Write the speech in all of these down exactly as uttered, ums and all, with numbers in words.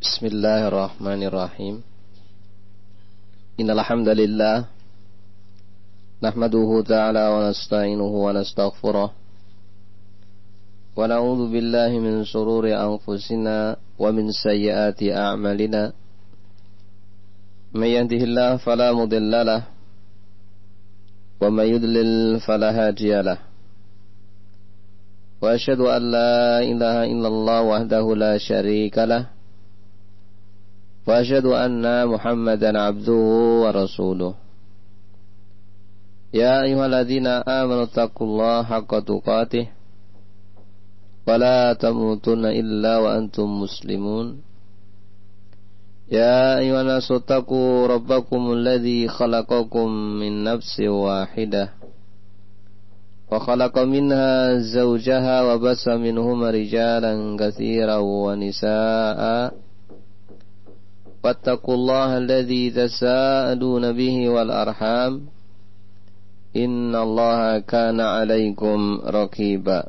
Bismillahirrahmanirrahim. Innal hamdalillah nahmaduhu ta'ala wa nasta'inuhu wa nastaghfiruh wa na'udzu billahi min shururi anfusina wa min sayyiati a'malina. May yahdihillahu fala mudilla lahu wa may yudlil fala hadiya lahu. Wa asyhadu an la ilaha illallah wahdahu la syarika lahu wa asyhadu anna Muhammadan abduhu wa rasuluh. Ya ayyuhalladzina amanu taqullaha haqqa tuqatih wa la tamutunna illa wa antum muslimun. Ya ayyuhan nasu taqu rabbakumul ladzi khalaqakum min nafsin wahidah wa khalaqa minha zawjaha wa bassa minhuma rijalan katsiran wa nisaa'a. Wattaqullaha alladzi tasaaluna bihi wal arham innallaha kana 'alaikum raqiba.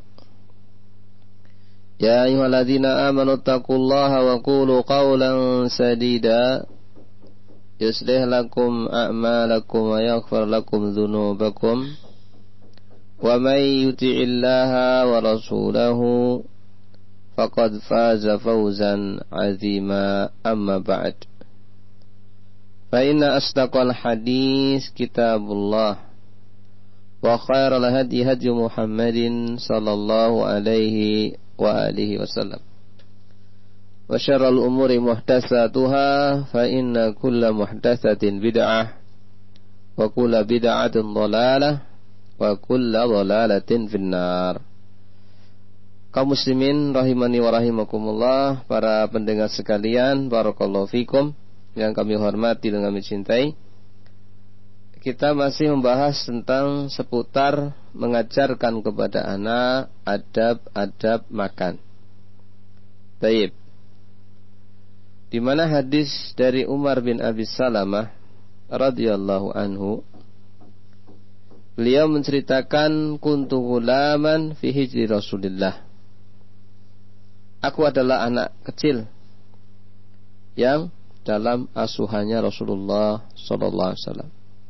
Ya ayyuhalladzina amanu taqullaha wa qulu qawlan sadida yuslih lakum a'malakum wa yaghfir lakum dhunubakum wa may yuti'illaha wa rasulahu faqad faza fawzan 'azima. Amma ba'd. Fa inna asdaqal hadis kitabullah wa khairal hadi hadi Muhammadin sallallahu alaihi wa alihi wasallam wa syarrul umuri muhdatsatuha fa inna kulla muhdatsatin bid'ah wa kulla bid'atin dhalalah wa kulla dhalalatin finnar. Kaum muslimin rahimani wa rahimakumullah, para pendengar sekalian, barakallahu fikum, yang kami hormati dan kami cintai. Kita masih membahas tentang seputar mengajarkan kepada anak adab-adab makan. Baik. Di mana hadis dari Umar bin Abi Salamah radhiyallahu anhu, beliau menceritakan kuntu ghulaman fi hijri Rasulillah. Aku adalah anak kecil yang dalam asuhannya Rasulullah sallallahu alaihi wasallam.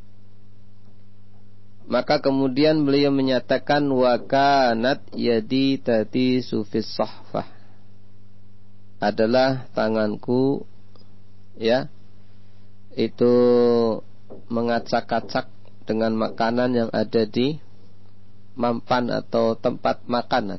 Maka kemudian beliau menyatakan wa kanat yadi tati sufis sahfah. Adalah tanganku ya itu mengacak-acak dengan makanan yang ada di mampan atau tempat makanan.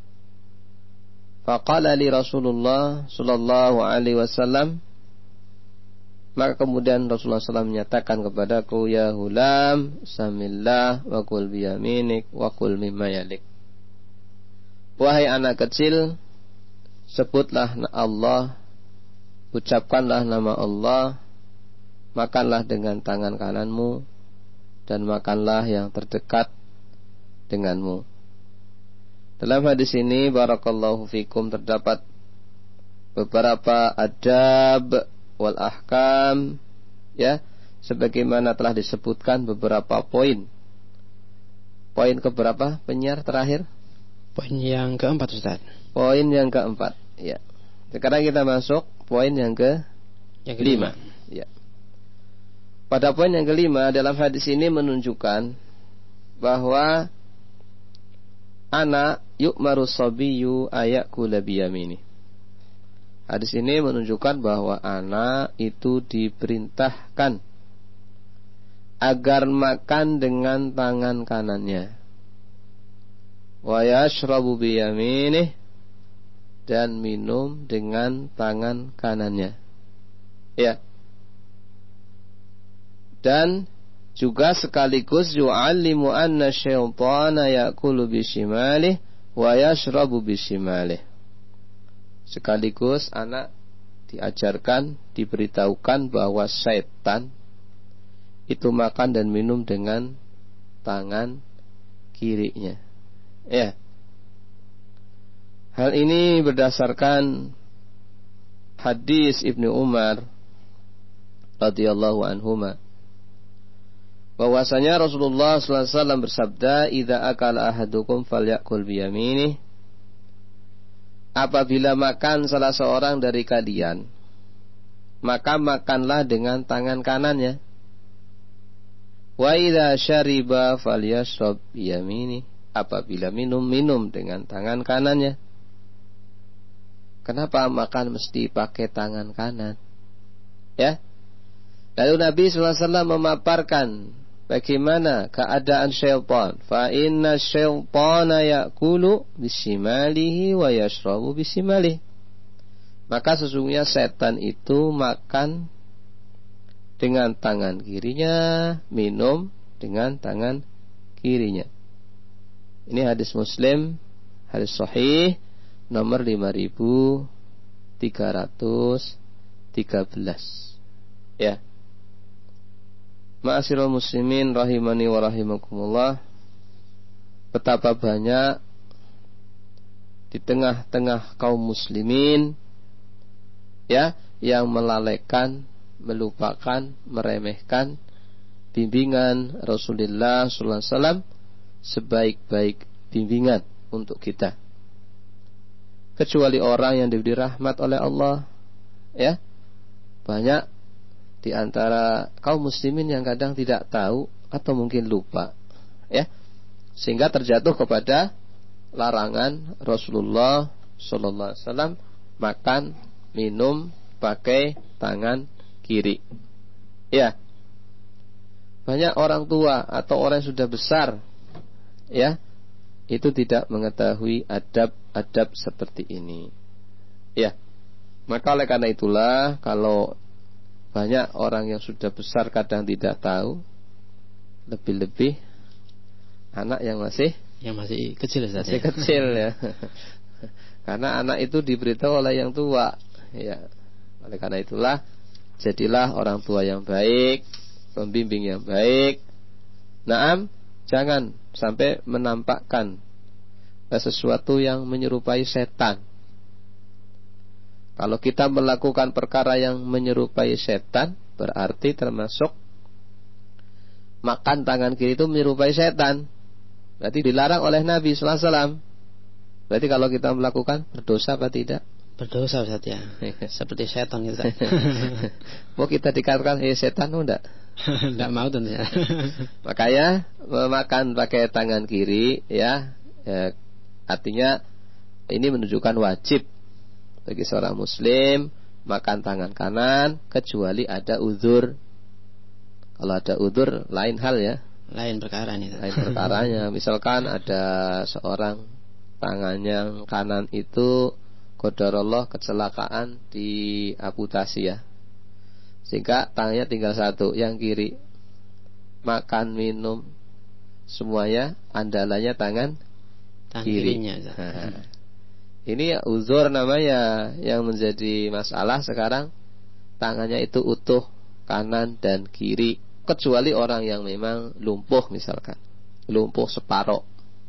Faqala li Rasulullah sallallahu alaihi wasallam, maka kemudian Rasulullah sallallahu alaihi wasallam menyatakan kepadaku, ya hulam samillah wa kul biyaminik wa kul mimma yalik. Wahai anak kecil, sebutlah Allah, ucapkanlah nama Allah, makanlah dengan tangan kananmu dan makanlah yang terdekat denganmu. Dalam hadis ini barakallahu fikum terdapat beberapa adab wal ahkam ya, sebagaimana telah disebutkan beberapa poin. Poin keberapa penyiar terakhir? Poin yang keempat, Ustaz. Poin yang keempat, ya. Sekarang kita masuk poin yang ke yang kelima. Ya. Pada poin yang kelima, dalam hadis ini menunjukkan bahwa anak yu'maru sabiyyu ayakula biyamini. Hadis ini menunjukkan bahwa anak itu diperintahkan agar makan dengan tangan kanannya. Wa yashrabu biyaminih, dan minum dengan tangan kanannya. Ya. Dan juga sekaligus yu'allimu anna syaitana ya'kulu bishimalih wa yashrabu bishimalih. Sekaligus anak diajarkan, diberitahukan bahwa syaitan itu makan dan minum dengan tangan kirinya. Ya. Hal ini berdasarkan hadis Ibnu Umar radhiyallahu anhuma, bahwasanya Rasulullah sallallahu alaihi wasallam bersabda, "Idza akala ahadukum falyakul biyaminih." Apabila makan salah seorang dari kalian, maka makanlah dengan tangan kanannya. Wa idza syariba falyashrab biyamini, apabila minum minum dengan tangan kanannya. Kenapa makan mesti pakai tangan kanan? Ya. Lalu Nabi sallallahu alaihi wasallam memaparkan bagaimana keadaan syaitan. Fa inna syaitana ya'kulu bisimalihi wa yashrabu bisimalihi. Maka sesungguhnya setan itu makan dengan tangan kirinya, minum dengan tangan kirinya. Ini hadis Muslim, hadis sahih nomor lima ribu tiga ratus tiga belas. Ya. Ma'asyiral muslimin rahimani wa rahimakumullah. Betapa banyak di tengah-tengah kaum muslimin ya yang melalaikan, melupakan, meremehkan bimbingan Rasulullah sallallahu alaihi wasallam sebaik-baik bimbingan untuk kita. Kecuali orang yang diberi rahmat oleh Allah, ya. Banyak di antara kaum muslimin yang kadang tidak tahu atau mungkin lupa, ya, sehingga terjatuh kepada larangan Rasulullah sallallahu alaihi wasallam makan, minum pakai tangan kiri. Ya. Banyak orang tua atau orang yang sudah besar, ya, itu tidak mengetahui adab-adab seperti ini. Ya. Maka oleh karena itulah, kalau banyak orang yang sudah besar kadang tidak tahu, lebih-lebih anak yang masih yang masih kecil saja. Masih kecil ya. Karena anak itu diberitahu oleh yang tua, ya. Oleh karena itulah, jadilah orang tua yang baik, pembimbing yang baik. Naam, jangan sampai menampakkan sesuatu yang menyerupai setan. Kalau kita melakukan perkara yang menyerupai setan, berarti termasuk makan tangan kiri itu menyerupai setan. Berarti dilarang oleh Nabi sallallahu alaihi wasallam. Berarti kalau kita melakukan, berdosa apa tidak? Berdosa Ustaz ya. Seperti setan gitu. Mau kita dikatakan eh setan enggak? Enggak mau tentunya. Makanya memakan pakai tangan kiri ya, ya artinya ini menunjukkan wajib bagi seorang muslim makan tangan kanan kecuali ada uzur. Kalau ada uzur lain hal ya. Lain perkara nih. Lain perkaranya. Misalkan ada seorang tangannya kanan itu qadarullah kecelakaan, diamputasi ya, sehingga tangannya tinggal satu, yang kiri makan, minum semuanya andalannya tangan, tangan kiri. Kirinya, Nah, ini uzur namanya. Yang menjadi masalah sekarang tangannya itu utuh kanan dan kiri, kecuali orang yang memang lumpuh, misalkan lumpuh separuh.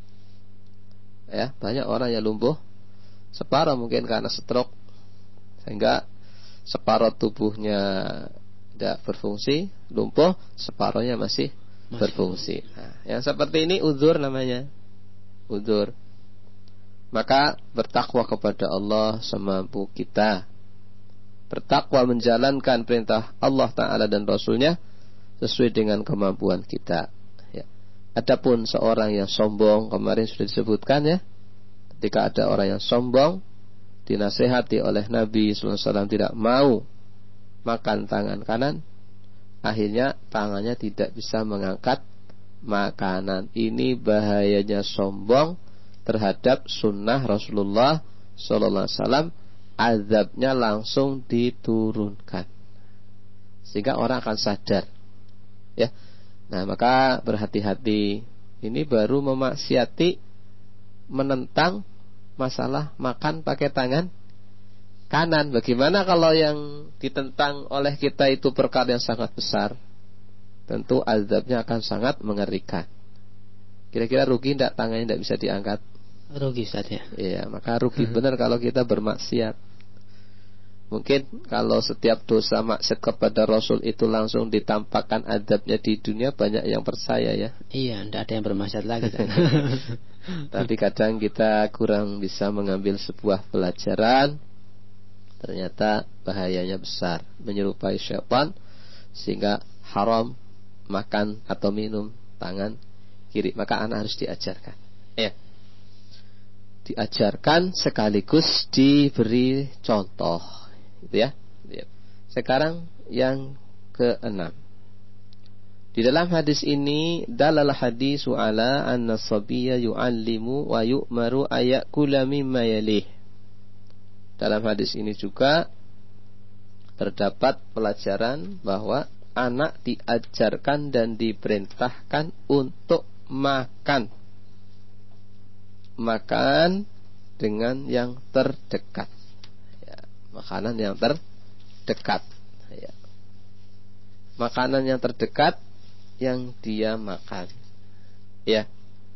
Ya, banyak orang yang lumpuh separuh, mungkin karena stroke, sehingga separuh tubuhnya tidak berfungsi, lumpuh, separuhnya masih, masih berfungsi. Nah, yang seperti ini uzur namanya, uzur. Maka bertakwa kepada Allah semampu kita, bertakwa menjalankan perintah Allah Ta'ala dan Rasulnya sesuai dengan kemampuan kita, ya. Adapun seorang yang sombong, kemarin sudah disebutkan ya, ketika ada orang yang sombong, dinasehati oleh Nabi sallallahu alaihi wasallam tidak mau makan tangan kanan, akhirnya tangannya tidak bisa mengangkat makanan. Ini bahayanya sombong terhadap sunnah Rasulullah sallallahu alaihi wasallam. Azabnya langsung diturunkan, sehingga orang akan sadar, ya. Nah, maka berhati-hati. Ini baru memaksiati, menentang masalah makan pakai tangan kanan. Bagaimana kalau yang ditentang oleh kita itu perkara yang sangat besar? Tentu azabnya akan sangat mengerikan. Kira-kira rugi tidak tangannya tidak bisa diangkat? Rugi saja. Iya, maka rugi benar kalau kita bermaksiat. Mungkin kalau setiap dosa maksiat kepada Rasul itu langsung ditampakkan azabnya di dunia, banyak yang percaya ya. Iya, tidak ada yang bermaksiat lagi. Tapi kadang kita kurang bisa mengambil sebuah pelajaran ternyata bahayanya besar, menyerupai syaitan, sehingga haram makan atau minum tangan kiri. Maka anak harus diajarkan, ya, diajarkan sekaligus diberi contoh, gitu ya. Sekarang yang keenam. Di dalam hadis ini dalal hadisu ala anna sabiyya yu'allimu wa yu'maru ayakula mimma yalih. Dalam hadis ini juga terdapat pelajaran bahwa anak diajarkan dan diperintahkan untuk makan. Makan dengan yang terdekat, ya, makanan yang terdekat, ya. Makanan yang terdekat yang dia makan, ya,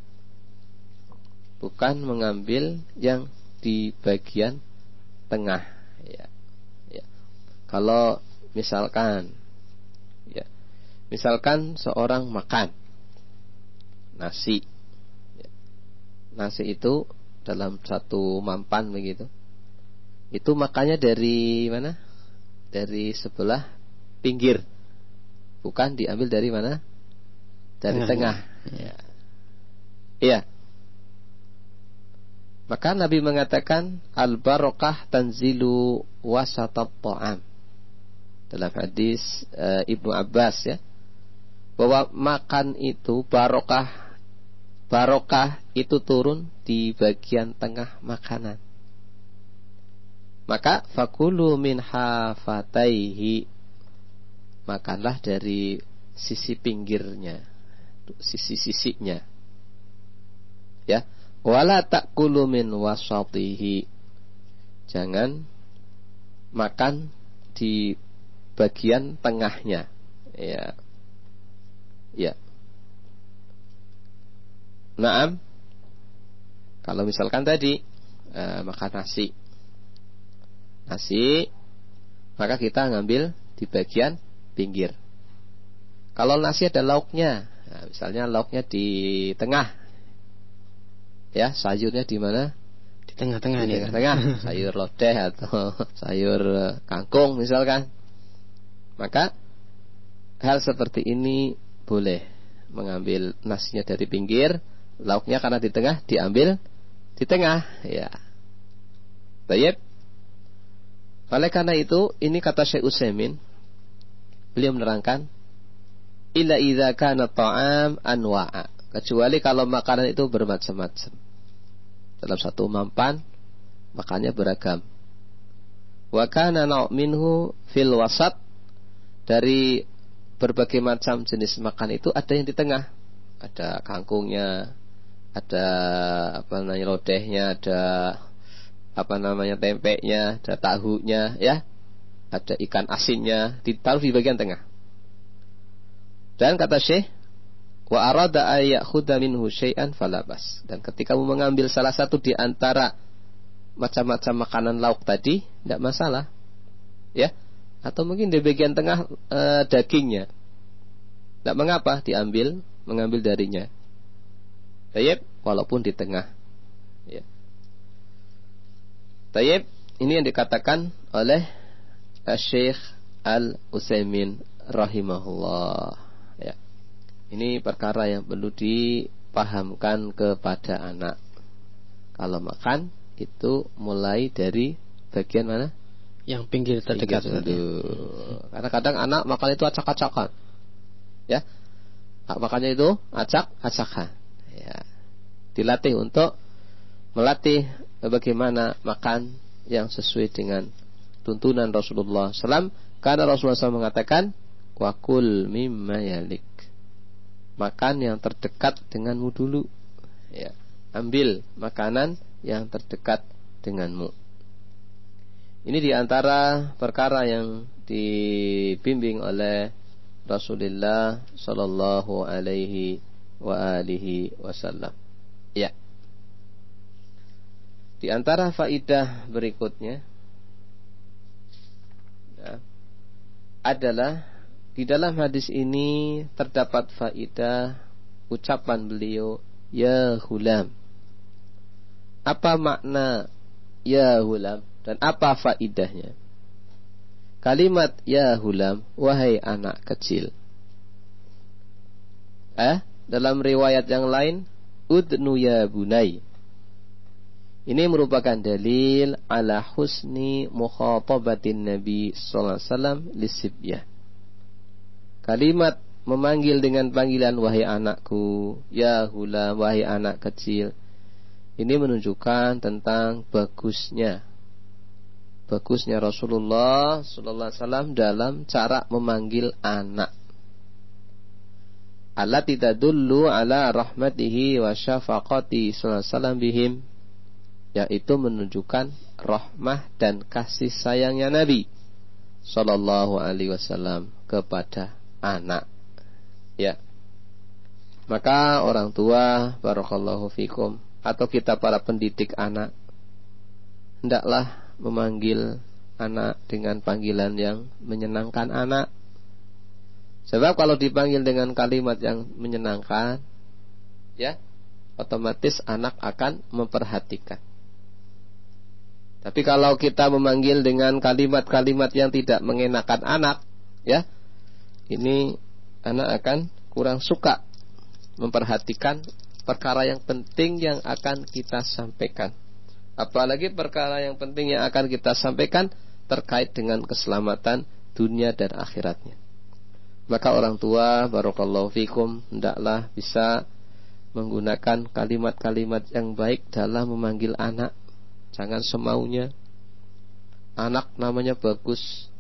bukan mengambil yang di bagian tengah, ya, ya. Kalau misalkan, ya, misalkan seorang makan nasi, ya, nasi itu dalam satu mampan begitu, itu makannya dari mana? Dari sebelah pinggir, bukan diambil dari mana? Dari tengah, tengah. Ya. Iya. Maka Nabi mengatakan al-barakah tanzilu wasatat ta'am. Dalam hadis e, Ibnu Abbas, ya, bahwa makan itu barokah, barokah itu turun di bagian tengah makanan. Maka fakulu min hafataihi, makanlah dari sisi pinggirnya, sisi-sisinya, ya. Wala ta'kulu min wasatihi, jangan makan di bagian tengahnya, ya, ya. Naam, kalau misalkan tadi eh, makan nasi, nasi, maka kita ngambil di bagian pinggir. Kalau nasi ada lauknya, nah, misalnya lauknya di tengah, ya, sayurnya di mana? Di tengah-tengah di nih. Tengah-tengah, sayur lodeh atau sayur kangkung misalkan. Maka hal seperti ini boleh mengambil nasinya dari pinggir, lauknya karena di tengah diambil di tengah, ya. Baik. Oleh karena itu, ini kata Syekh Utsaimin, beliau menerangkan illa idza kana ta'am anwa'a, kecuali kalau makanan itu bermacam-macam. Dalam satu mampan makannya beragam. Wa kana nau' minhu fil wasat, dari berbagai macam jenis makan itu ada yang di tengah. Ada kangkungnya, ada apa namanya lodehnya, ada apa namanya tempenya, ada tahunya, ya. Ada ikan asinnya, ditaruh di bagian tengah. Dan kata Syekh, wa arada ayakhudha minhu syai'an falabas, dan ketika kamu mengambil salah satu di antara macam-macam makanan lauk tadi, tidak masalah, ya. Atau mungkin di bagian tengah e, dagingnya, tidak mengapa diambil, mengambil darinya, tayyib, walaupun di tengah, ya. Tayyib, ini yang dikatakan oleh Syekh Al-Utsaimin rahimahullah. Ya. Ini perkara yang perlu dipahamkan kepada anak. Kalau makan itu mulai dari bagian mana? Yang pinggir terdekat dulu. Karena kadang anak makan itu acak-acakan, ya. Makannya itu acak-acakan, ya. Dilatih untuk melatih bagaimana makan yang sesuai dengan tuntunan Rasulullah sallallahu alaihi wasallam. Karena Rasulullah sallallahu alaihi wasallam mengatakan, wakul mimma yalik, makan yang terdekat denganmu dulu, ya. Ambil makanan yang terdekat denganmu. Ini diantara perkara yang dibimbing oleh Rasulullah sallallahu alaihi wa alihi wasallam, ya. Di antara faidah berikutnya, ya, adalah di dalam hadis ini terdapat faidah ucapan beliau, ya hulam. Apa makna ya hulam dan apa faidahnya? kalimat ya hulam, wahai anak kecil. Eh, dalam riwayat yang lain, udnu ya bunai. Ini merupakan dalil ala husni mukhatabatin Nabi sallallahu alaihi wasallam lisibyah. Kalimat memanggil dengan panggilan wahai anakku, ya hulam, wahai anak kecil. Ini menunjukkan tentang bagusnya bagusnya Rasulullah sallallahu alaihi wasallam dalam cara memanggil anak. Allati tadullu ala rahmatihi wa syafaqati sallallahu alaihi wasallam bihim, yaitu menunjukkan rahmah dan kasih sayangnya Nabi sallallahu alaihi wasallam kepada anak. Ya. Maka orang tua, barakallahu fikum, atau kita para pendidik anak, hendaklah memanggil anak dengan panggilan yang menyenangkan anak. Sebab kalau dipanggil dengan kalimat yang menyenangkan, ya, otomatis anak akan memperhatikan. Tapi kalau kita memanggil dengan kalimat-kalimat yang tidak mengenakan anak, ya, ini anak akan kurang suka memperhatikan perkara yang penting yang akan kita sampaikan. Apalagi perkara yang penting yang akan kita sampaikan terkait dengan keselamatan dunia dan akhiratnya. Maka orang tua, barakallahu fikum, hendaklah bisa menggunakan kalimat-kalimat yang baik dalam memanggil anak. Jangan semaunya. Anak namanya bagus,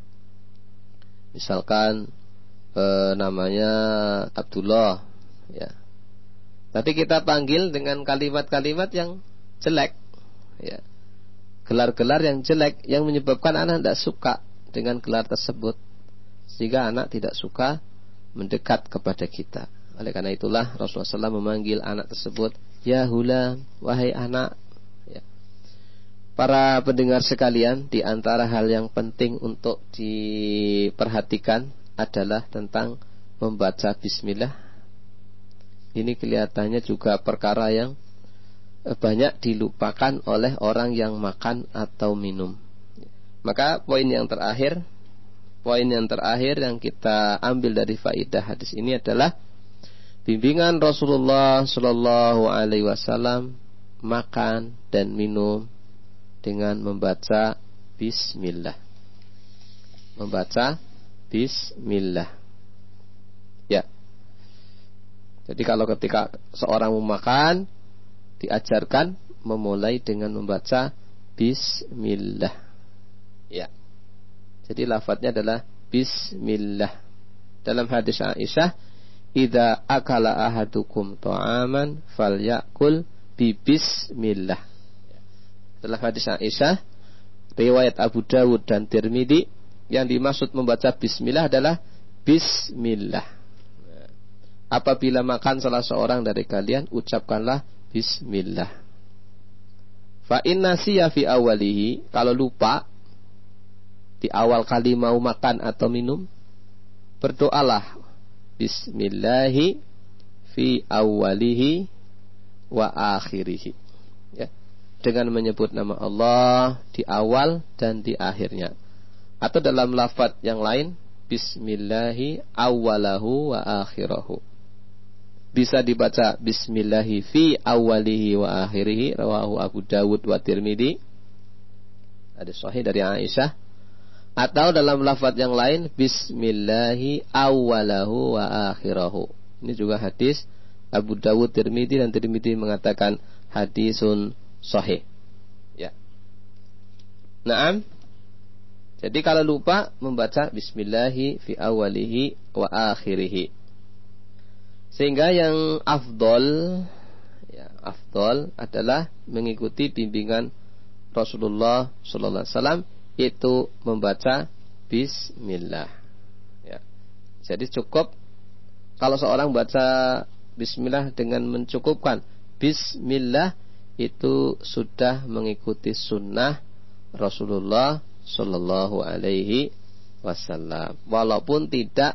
misalkan eh, namanya Abdullah, ya. Tapi kita panggil dengan kalimat-kalimat yang jelek, ya, gelar-gelar yang jelek yang menyebabkan anak tidak suka dengan gelar tersebut, sehingga anak tidak suka mendekat kepada kita. Oleh karena itulah Rasulullah shallallahu alaihi wasallam memanggil anak tersebut ya hulam, wahai anak. Ya. Para pendengar sekalian, di antara hal yang penting untuk diperhatikan adalah tentang membaca bismillah. Ini kelihatannya juga perkara yang banyak dilupakan oleh orang yang makan atau minum. Maka poin yang terakhir, poin yang terakhir yang kita ambil dari faidah hadis ini adalah bimbingan Rasulullah Shallallahu Alaihi Wasallam makan dan minum dengan membaca Bismillah, membaca Bismillah. Ya. Jadi kalau ketika seorang mau makan, diajarkan memulai dengan membaca Bismillah. Ya. Jadi lafadznya adalah Bismillah. Dalam hadis Aisyah, idza akala ahadukum ta'aman falyakul bi bismillah. Dalam hadis Aisyah, riwayat Abu Dawud dan Tirmidzi, yang dimaksud membaca Bismillah adalah Bismillah. Apabila makan salah seorang dari kalian, ucapkanlah Bismillah. Fa inna siya fi awalihi, kalau lupa di awal kali mau makan atau minum, berdoalah Bismillahi fi awalihi wa akhirihi, ya, dengan menyebut nama Allah di awal dan di akhirnya. Atau dalam lafaz yang lain, Bismillahi awalahu wa akhirahu. Bisa dibaca Bismillahi fi awalihi wa akhirihi, rawahu Abu Dawud wa Tirmidzi, hadis sahih dari Aisyah. Atau dalam lafaz yang lain, Bismillahi awalahu wa akhirahu. Ini juga hadis Abu Dawud, Tirmidzi, dan Tirmidzi mengatakan hadisun sahih. Ya. Naam. Jadi kalau lupa membaca Bismillahi fi awalihi wa akhirihi. Sehingga yang afdol, ya, afdol adalah mengikuti bimbingan Rasulullah sallallahu alaihi wasallam, itu membaca Bismillah. Ya. Jadi cukup kalau seorang baca Bismillah dengan mencukupkan Bismillah, itu sudah mengikuti sunnah Rasulullah sallallahu alaihi wasallam, walaupun tidak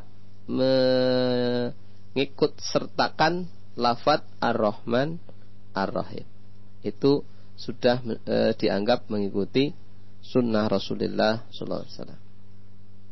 mengikut sertakan lafaz Ar-Rahman Ar-Rahim. Itu sudah e, dianggap mengikuti sunnah Rasulullah sallallahu alaihi wasallam.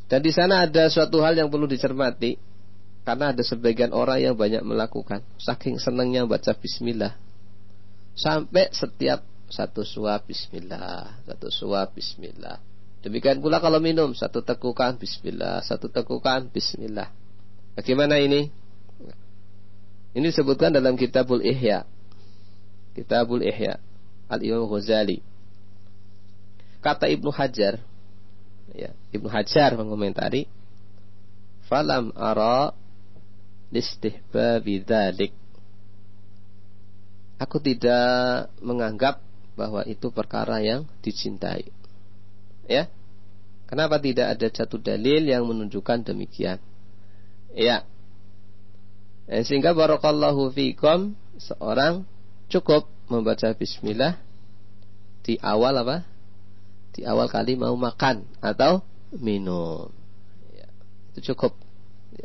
Dan di sana ada suatu hal yang perlu dicermati, karena ada sebagian orang yang banyak melakukan, saking senangnya baca bismillah, sampai setiap satu suap bismillah, satu suap bismillah. Demikian pula kalau minum, satu tekukan bismillah, satu tekukan bismillah. Bagaimana ini? Ini disebutkan dalam Kitabul Ihya, Kitabul Ihya Al-Imam Ghazali. Kata Ibnu Hajar, ya, Ibnu Hajar mengomentari, falam ara listihbabi dzalik. Aku tidak menganggap bahwa itu perkara yang dicintai. Ya. Kenapa tidak ada satu dalil yang menunjukkan demikian? Ya. Dan sehingga barakallahu fikum, seorang cukup membaca bismillah di awal apa? Di awal kali mau makan atau minum, ya, itu cukup, ya.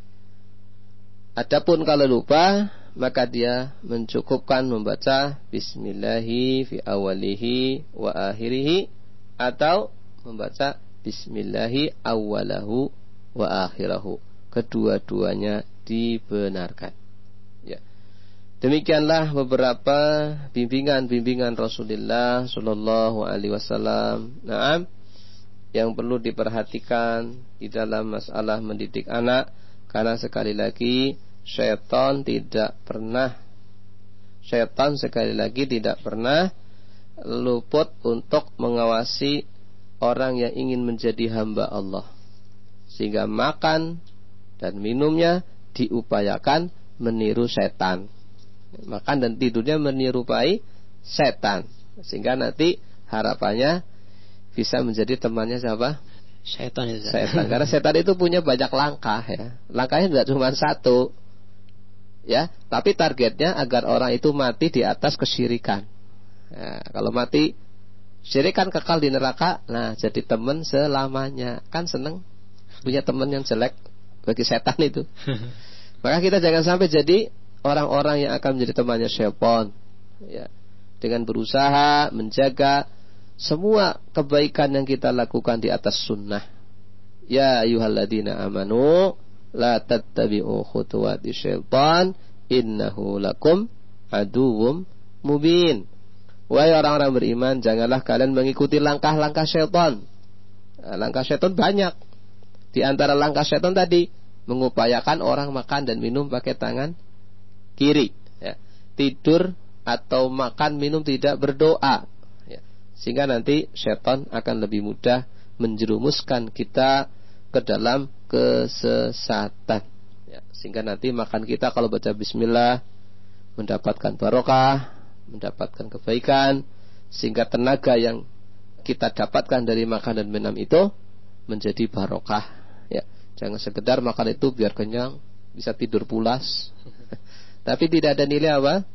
Adapun kalau lupa, maka dia mencukupkan membaca bismillahi fi awalihi wa akhirihi, atau membaca bismillahi awalahu wa akhirahu. Kedua-duanya dibenarkan, ya. Demikianlah beberapa bimbingan-bimbingan Rasulullah Sallallahu Alaihi Wasallam, naam, yang perlu diperhatikan di dalam masalah mendidik anak. Karena sekali lagi syaitan tidak pernah, syaitan sekali lagi tidak pernah luput untuk mengawasi orang yang ingin menjadi hamba Allah, sehingga makan dan minumnya diupayakan meniru setan. Makan dan tidurnya menyerupai setan, sehingga nanti harapannya bisa menjadi temannya siapa? Setan. Setan. Karena setan itu punya banyak langkah, ya. Langkahnya tidak cuma satu, ya. Tapi targetnya agar orang itu mati di atas kesyirikan. Ya, kalau mati syirikan kekal di neraka, nah jadi teman selamanya. Kan seneng punya teman yang jelek bagi setan itu. Maka kita jangan sampai jadi orang-orang yang akan menjadi temannya syaitan, ya, dengan berusaha menjaga semua kebaikan yang kita lakukan di atas sunnah. Ya ayyuhalladzina amanu la tattabi'u khutuwati syaitan innahu lakum aduwwum mubin. Wahai orang-orang beriman, janganlah kalian mengikuti langkah-langkah syaitan. Nah, langkah syaitan banyak. Di antara langkah syaitan tadi, mengupayakan orang makan dan minum pakai tangan kiri, ya. Tidur atau makan minum tidak berdoa, ya. Sehingga nanti syaitan akan lebih mudah menjerumuskan kita ke dalam kesesatan, ya. Sehingga nanti makan kita kalau baca bismillah mendapatkan barokah, mendapatkan kebaikan, sehingga tenaga yang kita dapatkan dari makan dan minum itu menjadi barokah, ya. Jangan sekedar makan itu biar kenyang, bisa tidur pulas, tapi tidak ada nilai apa?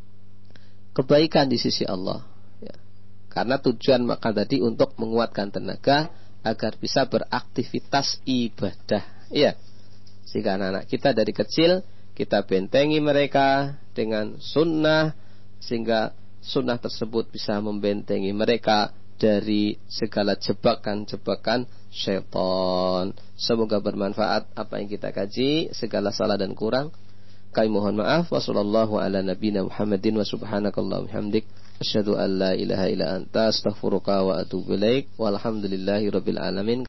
Kebaikan di sisi Allah, ya. Karena tujuan makan tadi untuk menguatkan tenaga agar bisa beraktivitas ibadah, ya. Sehingga anak-anak kita dari kecil kita bentengi mereka dengan sunnah, sehingga sunnah tersebut bisa membentengi mereka dari segala jebakan-jebakan syaitan. Semoga bermanfaat apa yang kita kaji. Segala salah dan kurang kami mohon maaf. Wassallallahu ala nabiyina Muhammadin wa subhanakallahumma hamdik asyhadu an la ilaha illa anta astaghfiruka wa atubu ilaik. Walhamdulillahi rabbil alamin.